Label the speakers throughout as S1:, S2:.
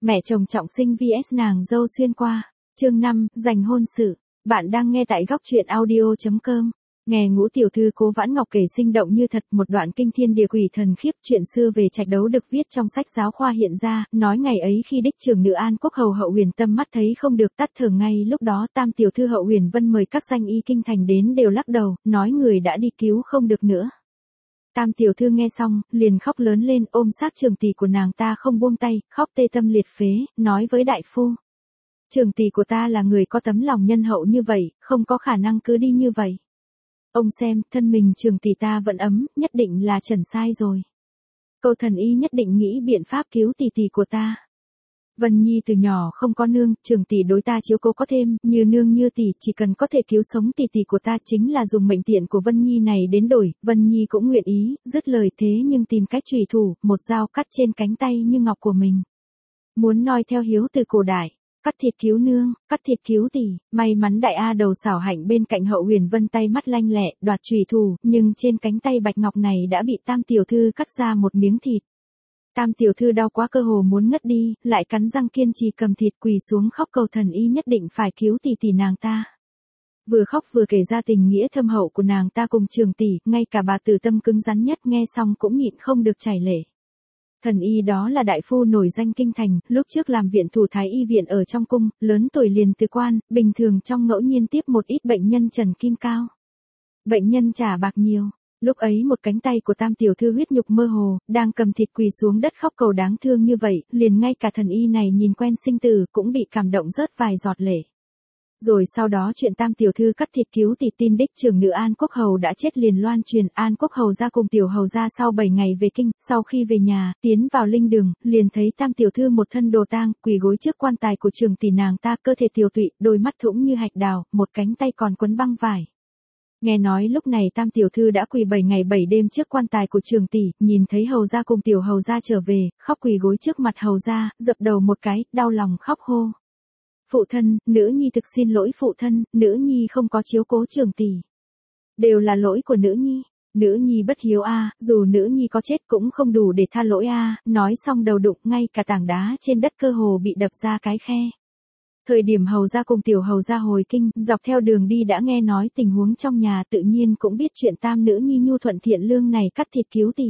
S1: Mẹ chồng trọng sinh vs nàng dâu xuyên qua. Chương 5, giành hôn sự. Bạn đang nghe tại góc truyện audio.com. Nghe Ngũ tiểu thư Cố Vãn Ngọc kể sinh động như thật một đoạn kinh thiên địa quỷ thần khiếp chuyện xưa về trạch đấu được viết trong sách giáo khoa hiện ra, nói ngày ấy khi đích trưởng nữ An Quốc hầu Hậu Huyền Tâm mắt thấy không được tắt thở ngay lúc đó tam tiểu thư Hậu Huyền Vân mời các danh y kinh thành đến đều lắc đầu, nói người đã đi cứu không được nữa. Tam tiểu thư nghe xong, liền khóc lớn lên ôm xác trường tỷ của nàng ta không buông tay, khóc tê tâm liệt phế, nói với đại phu. Trường tỷ của ta là người có tấm lòng nhân hậu như vậy, không có khả năng cứ đi như vậy. Ông xem, thân mình trường tỷ ta vẫn ấm, nhất định là trần sai rồi. Câu thần y nhất định nghĩ biện pháp cứu tỷ tỷ của ta. Vân Nhi từ nhỏ không có nương, trường tỷ đối ta chiếu cố có thêm, như nương như tỷ, chỉ cần có thể cứu sống tỷ tỷ của ta chính là dùng mệnh tiện của Vân Nhi này đến đổi, Vân Nhi cũng nguyện ý, dứt lời thế nhưng tìm cách trùy thủ, một dao cắt trên cánh tay như ngọc của mình. Muốn noi theo hiếu từ cổ đại, cắt thịt cứu nương, cắt thịt cứu tỷ, may mắn đại A đầu xảo hạnh bên cạnh Hậu Huyền Vân tay mắt lanh lẹ, đoạt trùy thủ, nhưng trên cánh tay bạch ngọc này đã bị tam tiểu thư cắt ra một miếng thịt. Tam tiểu thư đau quá cơ hồ muốn ngất đi, lại cắn răng kiên trì cầm thịt quỳ xuống khóc cầu thần y nhất định phải cứu tỷ tỷ nàng ta. Vừa khóc vừa kể ra tình nghĩa thâm hậu của nàng ta cùng trường tỷ, ngay cả bà tử tâm cứng rắn nhất nghe xong cũng nhịn không được chảy lệ. Thần y đó là đại phu nổi danh kinh thành, lúc trước làm viện thủ thái y viện ở trong cung, lớn tuổi liền từ quan, bình thường trong ngẫu nhiên tiếp một ít bệnh nhân trần kim cao. Bệnh nhân trả bạc nhiều. Lúc ấy một cánh tay của tam tiểu thư huyết nhục mơ hồ, đang cầm thịt quỳ xuống đất khóc cầu đáng thương như vậy, liền ngay cả thần y này nhìn quen sinh tử cũng bị cảm động rớt vài giọt lệ. Rồi sau đó chuyện tam tiểu thư cắt thịt cứu tỷ tin đích trưởng nữ An Quốc hầu đã chết liền loan truyền, An Quốc hầu ra cùng tiểu hầu ra sau 7 ngày về kinh, sau khi về nhà, tiến vào linh đường, liền thấy tam tiểu thư một thân đồ tang, quỳ gối trước quan tài của trường tỷ nàng ta, cơ thể tiều tụy, đôi mắt thũng như hạch đào, một cánh tay còn quấn băng vải. Nghe nói lúc này tam tiểu thư đã quỳ 7 ngày 7 đêm trước quan tài của trường tỷ, nhìn thấy hầu gia cùng tiểu hầu gia trở về, khóc quỳ gối trước mặt hầu gia, dập đầu một cái, đau lòng khóc hô. Phụ thân, nữ nhi thực xin lỗi phụ thân, nữ nhi không có chiếu cố trường tỷ. Đều là lỗi của nữ nhi, nữ nhi bất hiếu a, dù nữ nhi có chết cũng không đủ để tha lỗi a, nói xong đầu đụng ngay cả tảng đá trên đất cơ hồ bị đập ra cái khe. Thời điểm hầu gia cùng tiểu hầu gia hồi kinh, dọc theo đường đi đã nghe nói tình huống trong nhà tự nhiên cũng biết chuyện tam nữ nhi nhu thuận thiện lương này cắt thịt cứu tỷ.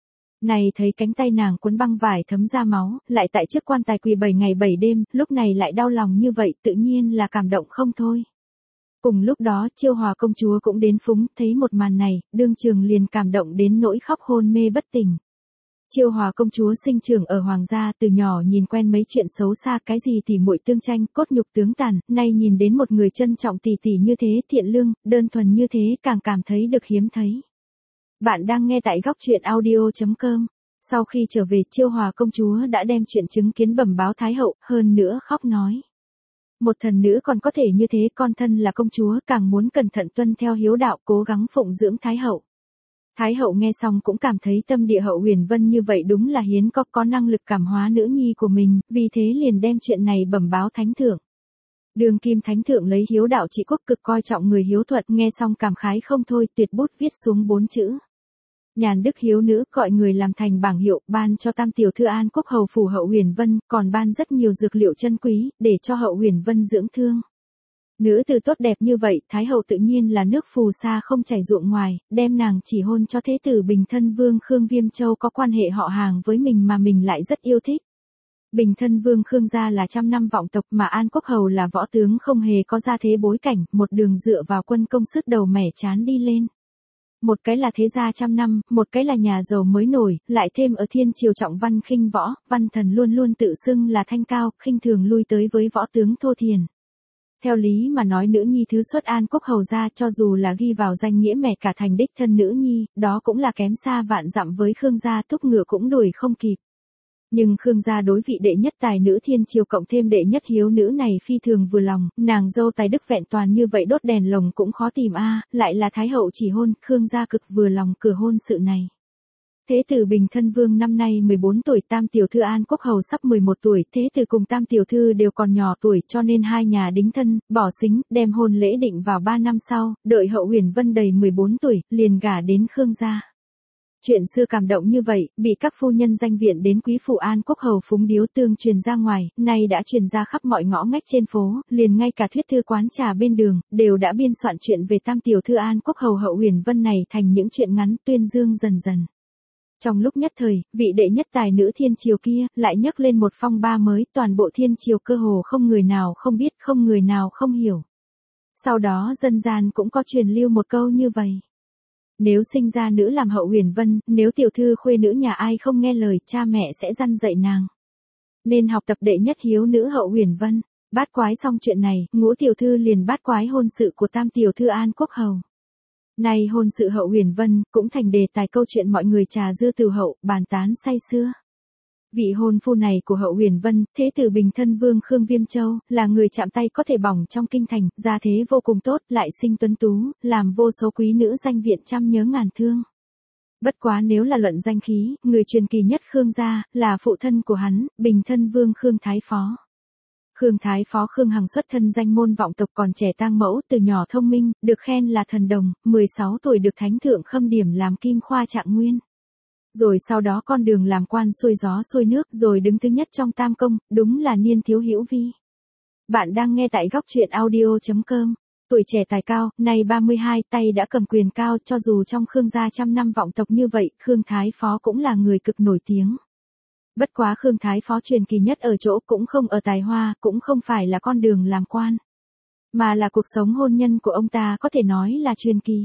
S1: Này thấy cánh tay nàng quấn băng vải thấm ra máu, lại tại trước quan tài quỳ 7 ngày 7 đêm, lúc này lại đau lòng như vậy tự nhiên là cảm động không thôi. Cùng lúc đó Chiêu Hòa công chúa cũng đến phúng, thấy một màn này, đương trường liền cảm động đến nỗi khóc hôn mê bất tỉnh. Chiêu Hòa công chúa sinh trưởng ở hoàng gia, từ nhỏ nhìn quen mấy chuyện xấu xa, cái gì tỉ muội tương tranh, cốt nhục tướng tàn, nay nhìn đến một người trân trọng tỷ tỷ như thế, thiện lương, đơn thuần như thế, càng cảm thấy được hiếm thấy. Bạn đang nghe tại góc truyện audio.com. Sau khi trở về, Chiêu Hòa công chúa đã đem chuyện chứng kiến bẩm báo thái hậu, hơn nữa khóc nói: một thần nữ còn có thể như thế, con thân là công chúa càng muốn cẩn thận tuân theo hiếu đạo, cố gắng phụng dưỡng thái hậu. Thái hậu nghe xong cũng cảm thấy tâm địa Hậu Huyền Vân như vậy đúng là hiến có năng lực cảm hóa nữ nhi của mình, vì thế liền đem chuyện này bẩm báo thánh thượng. Đường kim thánh thượng lấy hiếu đạo trị quốc, cực coi trọng người hiếu thuận, nghe xong cảm khái không thôi, tuyệt bút viết xuống 4 chữ. Nhàn đức hiếu nữ, gọi người làm thành bảng hiệu, ban cho tam tiểu thư An Quốc hầu phủ Hậu Huyền Vân, còn ban rất nhiều dược liệu chân quý, để cho Hậu Huyền Vân dưỡng thương. Nữ tử tốt đẹp như vậy, thái hậu tự nhiên là nước phù sa không chảy ruộng ngoài, đem nàng chỉ hôn cho thế tử Bình Thân Vương Khương Viêm Châu có quan hệ họ hàng với mình mà mình lại rất yêu thích. Bình Thân Vương Khương gia là 100 năm vọng tộc, mà An Quốc hầu là võ tướng không hề có gia thế bối cảnh, một đường dựa vào quân công sức đầu mẻ chán đi lên. Một cái là thế gia 100 năm, một cái là nhà giàu mới nổi, lại thêm ở thiên triều trọng văn khinh võ, văn thần luôn luôn tự xưng là thanh cao, khinh thường lui tới với võ tướng thô thiền. Theo lý mà nói nữ nhi thứ xuất An Quốc hầu ra, cho dù là ghi vào danh nghĩa mẹ cả thành đích thân nữ nhi, đó cũng là kém xa vạn dặm với Khương gia, thúc ngựa cũng đuổi không kịp. Nhưng Khương gia đối vị đệ nhất tài nữ thiên triều cộng thêm đệ nhất hiếu nữ này phi thường vừa lòng, nàng dâu tài đức vẹn toàn như vậy đốt đèn lồng cũng khó tìm a, lại là thái hậu chỉ hôn, Khương gia cực vừa lòng cửa hôn sự này. Thế tử Bình Thân Vương năm nay 14 tuổi, tam tiểu thư An Quốc hầu sắp 11 tuổi, thế tử cùng tam tiểu thư đều còn nhỏ tuổi, cho nên hai nhà đính thân, bỏ xính, đem hôn lễ định vào 3 năm sau, đợi Hậu Huyền Vân đầy 14 tuổi, liền gả đến Khương gia. Chuyện xưa cảm động như vậy, bị các phu nhân danh viện đến quý phủ An Quốc hầu phúng điếu tương truyền ra ngoài, nay đã truyền ra khắp mọi ngõ ngách trên phố, liền ngay cả thuyết thư quán trà bên đường, đều đã biên soạn chuyện về tam tiểu thư An Quốc hầu Hậu Huyền Vân này thành những chuyện ngắn tuyên dương dần dần. Trong lúc nhất thời, vị đệ nhất tài nữ thiên triều kia, lại nhấc lên một phong ba mới, toàn bộ thiên triều cơ hồ không người nào không biết, không người nào không hiểu. Sau đó dân gian cũng có truyền lưu một câu như vậy. Nếu sinh ra nữ làm Hậu Huyền Vân, nếu tiểu thư khuê nữ nhà ai không nghe lời, cha mẹ sẽ răn dạy nàng. Nên học tập đệ nhất hiếu nữ Hậu Huyền Vân. Bát quái xong chuyện này, Ngũ tiểu thư liền bát quái hôn sự của tam tiểu thư An Quốc hầu. Nay hôn sự Hậu Huyền Vân, cũng thành đề tài câu chuyện mọi người trà dư từ hậu, bàn tán say sưa. Vị hôn phu này của Hậu Huyền Vân, thế tử Bình Thân Vương Khương Viêm Châu, là người chạm tay có thể bỏng trong kinh thành, gia thế vô cùng tốt, lại sinh tuấn tú, làm vô số quý nữ danh viện trăm nhớ ngàn thương. Bất quá nếu là luận danh khí, người truyền kỳ nhất Khương gia, là phụ thân của hắn, Bình Thân Vương Khương Thái Phó. Khương Thái Phó Khương Hằng xuất thân danh môn vọng tộc còn trẻ tang mẫu, từ nhỏ thông minh, được khen là thần đồng, 16 tuổi được thánh thượng khâm điểm làm kim khoa trạng nguyên. Rồi sau đó con đường làm quan xuôi gió xuôi nước, rồi đứng thứ nhất trong tam công, đúng là niên thiếu hữu vi. Bạn đang nghe tại góc truyện audio.com. Tuổi trẻ tài cao, nay 32, tay đã cầm quyền cao, cho dù trong Khương gia trăm năm vọng tộc như vậy, Khương Thái Phó cũng là người cực nổi tiếng. Bất quá Khương Thái Phó truyền kỳ nhất ở chỗ cũng không ở tài hoa, cũng không phải là con đường làm quan, mà là cuộc sống hôn nhân của ông ta có thể nói là truyền kỳ.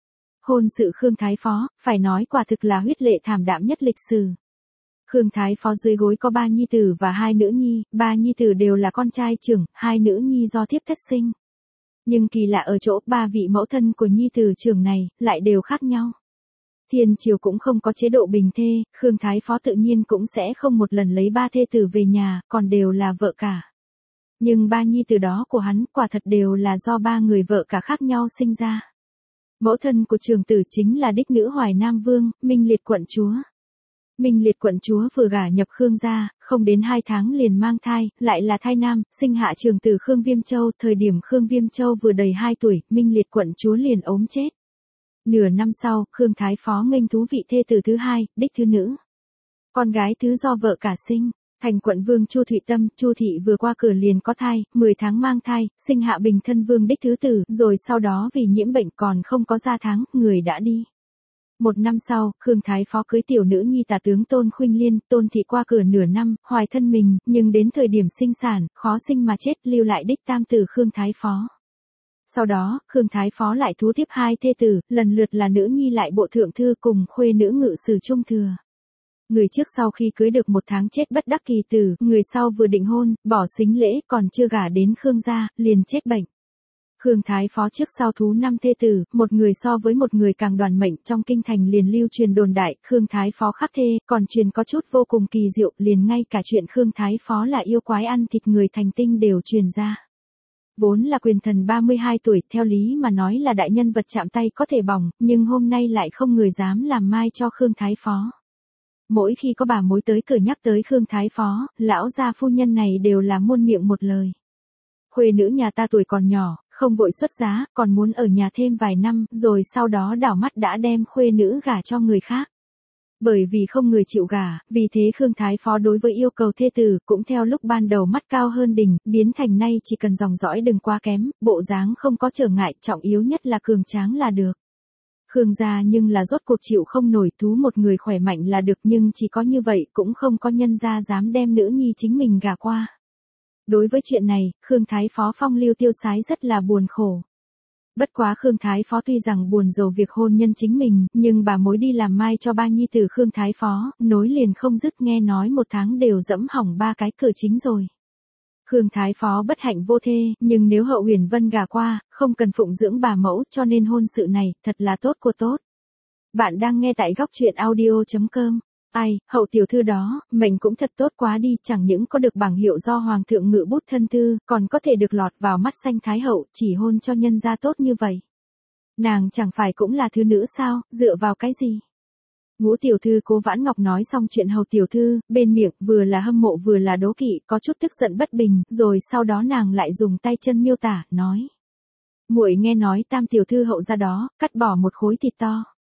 S1: Hôn sự Khương Thái Phó, phải nói quả thực là huyết lệ thảm đạm nhất lịch sử. Khương Thái Phó dưới gối có 3 nhi tử và 2 nữ nhi, 3 nhi tử đều là con trai trưởng, 2 nữ nhi do thiếp thất sinh. Nhưng kỳ lạ ở chỗ 3 vị mẫu thân của nhi tử trưởng này, lại đều khác nhau. Thiên triều cũng không có chế độ bình thê, Khương Thái Phó tự nhiên cũng sẽ không một lần lấy 3 thê tử về nhà, còn đều là vợ cả. Nhưng 3 nhi tử đó của hắn quả thật đều là do 3 người vợ cả khác nhau sinh ra. Mẫu thân của trưởng tử chính là đích nữ Hoài Nam Vương, Minh Liệt quận chúa. Minh Liệt quận chúa vừa gả nhập Khương gia, không đến 2 tháng liền mang thai, lại là thai nam, sinh hạ trưởng tử Khương Viêm Châu. Thời điểm Khương Viêm Châu vừa đầy 2 tuổi, Minh Liệt quận chúa liền ốm chết. Nửa năm sau, Khương Thái Phó nghênh thú vị thê tử thứ 2, đích thứ nữ. Con gái thứ do vợ cả sinh. Thành quận vương Chu Thụy Tâm, Chu thị vừa qua cửa liền có thai, 10 tháng mang thai, sinh hạ Bình Thân Vương đích thứ tử, rồi sau đó vì nhiễm bệnh còn không có ra tháng, người đã đi. 1 năm sau, Khương Thái Phó cưới tiểu nữ nhi tả tướng Tôn Khuynh Liên, Tôn thị qua cửa nửa năm, hoài thân mình, nhưng đến thời điểm sinh sản, khó sinh mà chết, lưu lại đích tam tử Khương Thái Phó. Sau đó, Khương Thái Phó lại thú tiếp 2 thê tử, lần lượt là nữ nhi lại bộ thượng thư cùng khuê nữ ngự sử trung thừa. Người trước sau khi cưới được 1 tháng chết bất đắc kỳ tử, người sau vừa định hôn, bỏ sính lễ, còn chưa gả đến Khương gia, liền chết bệnh. Khương Thái Phó trước sau thú 5 thê tử, một người so với một người càng đoản mệnh, trong kinh thành liền lưu truyền đồn đại, Khương Thái Phó khắc thê, còn truyền có chút vô cùng kỳ diệu, liền ngay cả chuyện Khương Thái Phó là yêu quái ăn thịt người thành tinh đều truyền ra. Vốn là quyền thần 32 tuổi, theo lý mà nói là đại nhân vật chạm tay có thể bỏng, nhưng hôm nay lại không người dám làm mai cho Khương Thái Phó. Mỗi khi có bà mối tới cửa nhắc tới Khương Thái Phó, lão gia phu nhân này đều là muôn miệng một lời. Khuê nữ nhà ta tuổi còn nhỏ, không vội xuất giá, còn muốn ở nhà thêm vài năm, rồi sau đó đảo mắt đã đem khuê nữ gả cho người khác. Bởi vì không người chịu gả, vì thế Khương Thái Phó đối với yêu cầu thê tử, cũng theo lúc ban đầu mắt cao hơn đỉnh, biến thành nay chỉ cần dòng dõi đừng quá kém, bộ dáng không có trở ngại, trọng yếu nhất là cường tráng là được. Khương gia nhưng là rốt cuộc chịu không nổi, thú một người khỏe mạnh là được, nhưng chỉ có như vậy cũng không có nhân gia dám đem nữ nhi chính mình gả qua. Đối với chuyện này, Khương Thái Phó phong lưu tiêu sái rất là buồn khổ. Bất quá Khương Thái Phó tuy rằng buồn rầu việc hôn nhân chính mình, nhưng bà mối đi làm mai cho 3 nhi tử Khương Thái Phó, nối liền không dứt, nghe nói 1 tháng đều dẫm hỏng 3 cái cửa chính rồi. Khương Thái Phó bất hạnh vô thê, nhưng nếu Hậu Huyền Vân gả qua, không cần phụng dưỡng bà mẫu, cho nên hôn sự này, thật là tốt của tốt. Bạn đang nghe tại góc truyện audio.com. Ai, Hậu tiểu thư đó, mệnh cũng thật tốt quá đi, chẳng những có được bảng hiệu do Hoàng thượng ngự bút thân thư, còn có thể được lọt vào mắt xanh Thái Hậu, chỉ hôn cho nhân gia tốt như vậy. Nàng chẳng phải cũng là thứ nữ sao, dựa vào cái gì? Ngũ tiểu thư Cố Vãn Ngọc nói xong chuyện Hầu tiểu thư, bên miệng vừa là hâm mộ vừa là đố kỵ, có chút tức giận bất bình, rồi sau đó nàng lại dùng tay chân miêu tả, nói: "Muội nghe nói Tam tiểu thư Hậu gia đó, cắt bỏ một khối thịt to.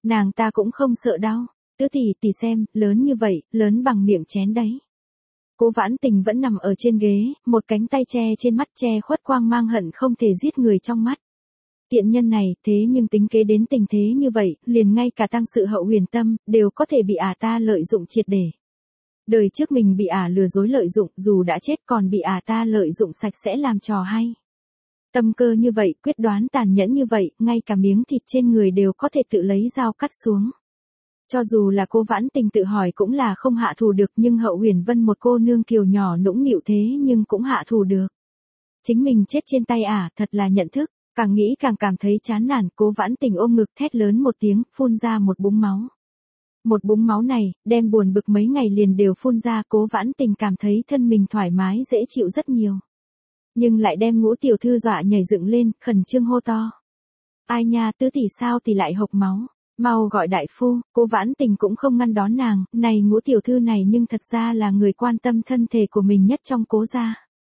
S1: Nàng ta cũng không sợ đau. Tứ tỷ xem, lớn như vậy, lớn bằng miệng chén đấy. Cố Vãn Tình vẫn nằm ở trên ghế, một cánh tay che trên mắt che khuất quang mang hận không thể giết người trong mắt. Tiện nhân này, thế nhưng tính kế đến tình thế như vậy, liền ngay cả tăng sự Hậu Huyền Tâm, đều có thể bị ta lợi dụng triệt để. Đời trước mình bị lừa dối lợi dụng, dù đã chết còn bị ta lợi dụng sạch sẽ làm trò hay. Tâm cơ như vậy, quyết đoán tàn nhẫn như vậy, ngay cả miếng thịt trên người đều có thể tự lấy dao cắt xuống. Cho dù là Cố Vãn Tình tự hỏi cũng là không hạ thủ được, nhưng Hậu Huyền Vân một cô nương kiều nhỏ nũng nịu thế nhưng cũng hạ thủ được. Chính mình chết trên tay thật là nhận thức, càng nghĩ càng cảm thấy chán nản. Cố Vãn Tình ôm ngực thét lớn một tiếng, phun ra một búng máu. Một búng máu này, đem buồn bực mấy ngày liền đều phun ra. Cố Vãn Tình cảm thấy thân mình thoải mái dễ chịu rất nhiều. Nhưng lại đem Ngũ tiểu thư dọa nhảy dựng lên, khẩn trương hô to. Ai nha, tứ tỷ sao thì lại hộc máu? Mau gọi đại phu. Cố Vãn Tình cũng không ngăn đón nàng, này Ngũ tiểu thư này nhưng thật ra là người quan tâm thân thể của mình nhất trong Cố gia.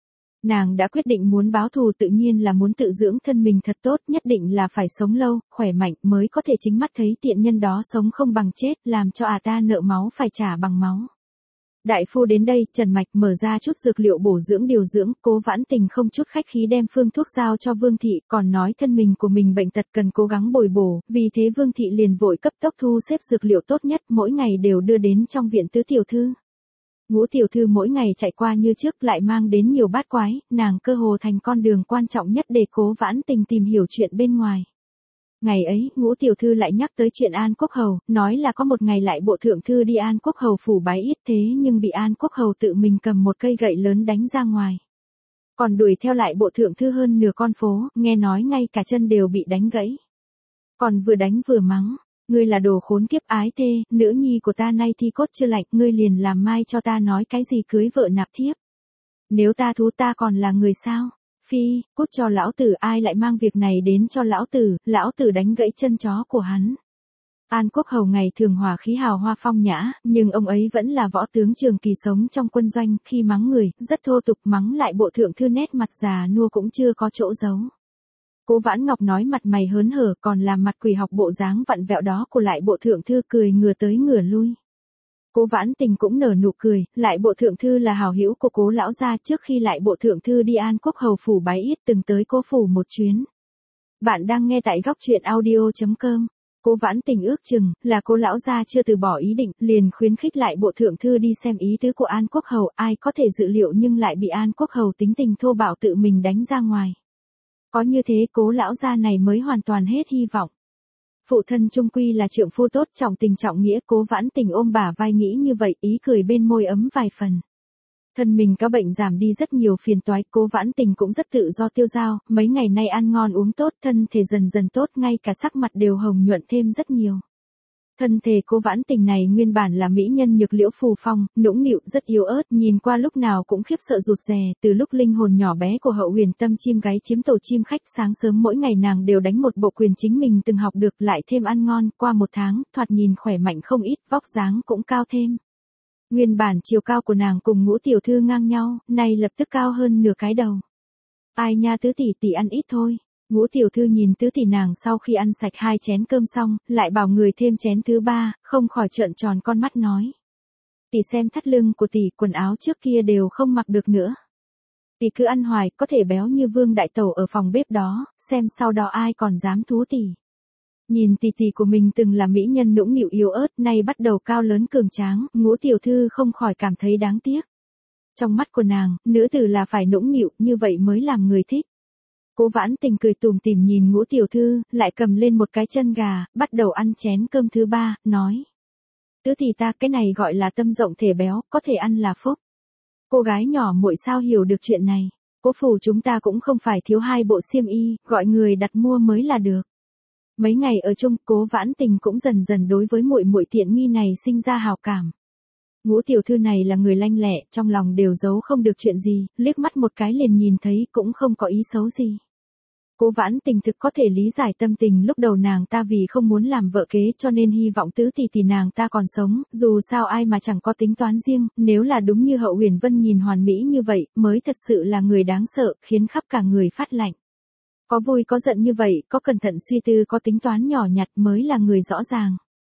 S1: Nàng đã quyết định muốn báo thù, tự nhiên là muốn tự dưỡng thân mình thật tốt, nhất định là phải sống lâu, khỏe mạnh mới có thể chính mắt thấy tiện nhân đó sống không bằng chết, làm cho ta nợ máu phải trả bằng máu. Đại phu đến đây, trần mạch, mở ra chút dược liệu bổ dưỡng điều dưỡng. Cố Vãn Tình không chút khách khí đem phương thuốc giao cho Vương thị, còn nói thân mình của mình bệnh tật cần cố gắng bồi bổ, vì thế Vương thị liền vội cấp tốc thu xếp dược liệu tốt nhất, mỗi ngày đều đưa đến trong viện Tứ tiểu thư. Ngũ tiểu thư mỗi ngày chạy qua như trước, lại mang đến nhiều bát quái, nàng cơ hồ thành con đường quan trọng nhất để Cố Vãn Tình tìm hiểu chuyện bên ngoài. Ngày ấy, Ngũ tiểu thư lại nhắc tới chuyện An Quốc hầu, nói là có một ngày lại bộ thượng thư đi An Quốc hầu phủ bái yết, thế nhưng bị An Quốc hầu tự mình cầm một cây gậy lớn đánh ra ngoài. Còn đuổi theo lại bộ thượng thư hơn nửa con phố, nghe nói ngay cả chân đều bị đánh gãy. Còn vừa đánh vừa mắng. Ngươi là đồ khốn kiếp ái thê, nữ nhi của ta nay thi cốt chưa lạnh, ngươi liền làm mai cho ta nói cái gì cưới vợ nạp thiếp. Nếu ta thú ta còn là người sao? Phi, cút cho lão tử, ai lại mang việc này đến cho lão tử đánh gãy chân chó của hắn. An Quốc hầu ngày thường hòa khí hào hoa phong nhã, nhưng ông ấy vẫn là võ tướng trường kỳ sống trong quân doanh, khi mắng người, rất thô tục, mắng lại bộ thượng thư nét mặt già nua cũng chưa có chỗ giấu. Cố Vãn Ngọc nói mặt mày hớn hở, còn làm mặt quỷ học bộ dáng vặn vẹo đó của lại bộ thượng thư, cười ngửa tới ngửa lui. Cố Vãn Tình cũng nở nụ cười, lại bộ thượng thư là hảo hữu của Cố lão gia, trước khi lại bộ thượng thư đi An Quốc hầu phủ bái yết từng tới Cố phủ một chuyến. Bạn đang nghe tại góc truyện audio.com. Cố Vãn Tình ước chừng là Cố lão gia chưa từ bỏ ý định, liền khuyến khích lại bộ thượng thư đi xem ý tứ của An Quốc hầu, ai có thể dự liệu nhưng lại bị An Quốc hầu tính tình thô bạo tự mình đánh ra ngoài. Có như thế Cố lão gia này mới hoàn toàn hết hy vọng. Phụ thân chung quy là trượng phu tốt, trọng tình trọng nghĩa. Cố Vãn Tình ôm bả vai nghĩ như vậy, ý cười bên môi ấm vài phần. Thân mình có bệnh giảm đi rất nhiều phiền toái, Cố Vãn Tình cũng rất tự do tiêu dao, mấy ngày nay ăn ngon uống tốt, thân thể dần dần tốt, ngay cả sắc mặt đều hồng nhuận thêm rất nhiều. Thân thể Cố Vãn Tình này nguyên bản là mỹ nhân nhược liễu phù phong, nũng nịu, rất yếu ớt, nhìn qua lúc nào cũng khiếp sợ rụt rè, từ lúc linh hồn nhỏ bé của Hậu Huyền Tâm chim gái chiếm tổ chim khách, sáng sớm mỗi ngày nàng đều đánh một bộ quyền chính mình từng học được, lại thêm ăn ngon, qua một tháng, thoạt nhìn khỏe mạnh không ít, vóc dáng cũng cao thêm. Nguyên bản chiều cao của nàng cùng Ngũ tiểu thư ngang nhau, nay lập tức cao hơn nửa cái đầu. Ai nha tứ tỷ ăn ít thôi. Ngũ tiểu thư nhìn tứ tỷ nàng sau khi ăn sạch 2 chén cơm xong, lại bảo người thêm chén thứ 3, không khỏi trợn tròn con mắt nói. Tỷ xem thắt lưng của tỷ, quần áo trước kia đều không mặc được nữa. Tỷ cứ ăn hoài, có thể béo như Vương đại tẩu ở phòng bếp đó, xem sau đó ai còn dám thú tỷ. Nhìn tỷ tỷ của mình từng là mỹ nhân nũng nịu yếu ớt, nay bắt đầu cao lớn cường tráng, Ngũ tiểu thư không khỏi cảm thấy đáng tiếc. Trong mắt của nàng, nữ tử là phải nũng nịu, như vậy mới làm người thích. Cố Vãn Tình cười tủm tỉm nhìn Ngũ tiểu thư, lại cầm lên một cái chân gà, bắt đầu ăn chén cơm thứ 3, nói. Tứ tỷ ta, cái này gọi là tâm rộng thể béo, có thể ăn là phúc. Cô gái nhỏ muội sao hiểu được chuyện này, Cố phủ chúng ta cũng không phải thiếu 2 bộ xiêm y, gọi người đặt mua mới là được. Mấy ngày ở chung, Cố Vãn Tình cũng dần dần đối với muội muội tiện nghi này sinh ra hào cảm. Ngũ tiểu thư này là người lanh lẹ, trong lòng đều giấu không được chuyện gì, liếc mắt một cái liền nhìn thấy, cũng không có ý xấu gì. Cố Vãn Tình thực có thể lý giải tâm tình lúc đầu nàng ta vì không muốn làm vợ kế cho nên hy vọng tứ tỷ nàng ta còn sống, dù sao ai mà chẳng có tính toán riêng, nếu là đúng như Hậu Huyền Vân nhìn hoàn mỹ như vậy, mới thật sự là người đáng sợ, khiến khắp cả người phát lạnh. Có vui có giận như vậy, có cẩn thận suy tư có tính toán nhỏ nhặt mới là người rõ ràng.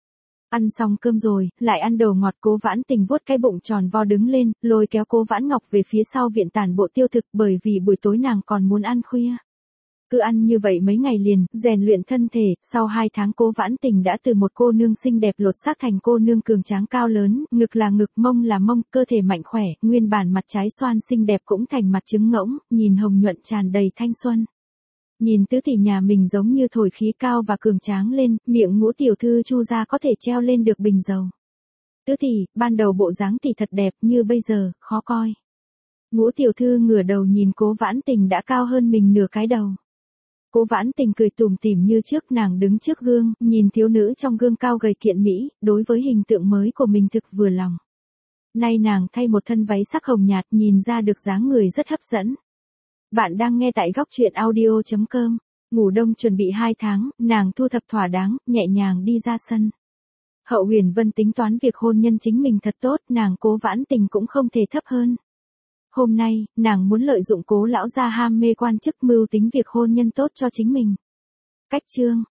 S1: Ăn xong cơm rồi, lại ăn đồ ngọt. Cố Vãn Tình vuốt cái bụng tròn vo đứng lên, lôi kéo Cố Vãn Ngọc về phía sau viện tản bộ tiêu thực bởi vì buổi tối nàng còn muốn ăn khuya. Cứ ăn như vậy mấy ngày liền, rèn luyện thân thể, sau 2 tháng Cố Vãn Tình đã từ một cô nương xinh đẹp lột xác thành cô nương cường tráng cao lớn, ngực là ngực, mông là mông, cơ thể mạnh khỏe, nguyên bản mặt trái xoan xinh đẹp cũng thành mặt trứng ngỗng, nhìn hồng nhuận tràn đầy thanh xuân. Nhìn tứ tỷ nhà mình giống như thổi khí cao và cường tráng lên, miệng Ngũ tiểu thư Chu gia có thể treo lên được bình dầu. Tứ tỷ, ban đầu bộ dáng tỷ thật đẹp, như bây giờ, khó coi. Ngũ tiểu thư ngửa đầu nhìn Cố Vãn Tình đã cao hơn mình nửa cái đầu. Cố Vãn Tình cười tủm tỉm như trước, nàng đứng trước gương, nhìn thiếu nữ trong gương cao gầy kiện mỹ, đối với hình tượng mới của mình thực vừa lòng. Nay nàng thay một thân váy sắc hồng nhạt, nhìn ra được dáng người rất hấp dẫn. Bạn đang nghe tại góc truyện audio.com. Ngủ đông chuẩn bị 2 tháng, nàng thu thập thỏa đáng, nhẹ nhàng đi ra sân. Hậu Huyền Vân tính toán việc hôn nhân chính mình thật tốt, nàng Cố Vãn Tình cũng không thể thấp hơn. Hôm nay, nàng muốn lợi dụng Cố lão gia ham mê quan chức mưu tính việc hôn nhân tốt cho chính mình. Cách chương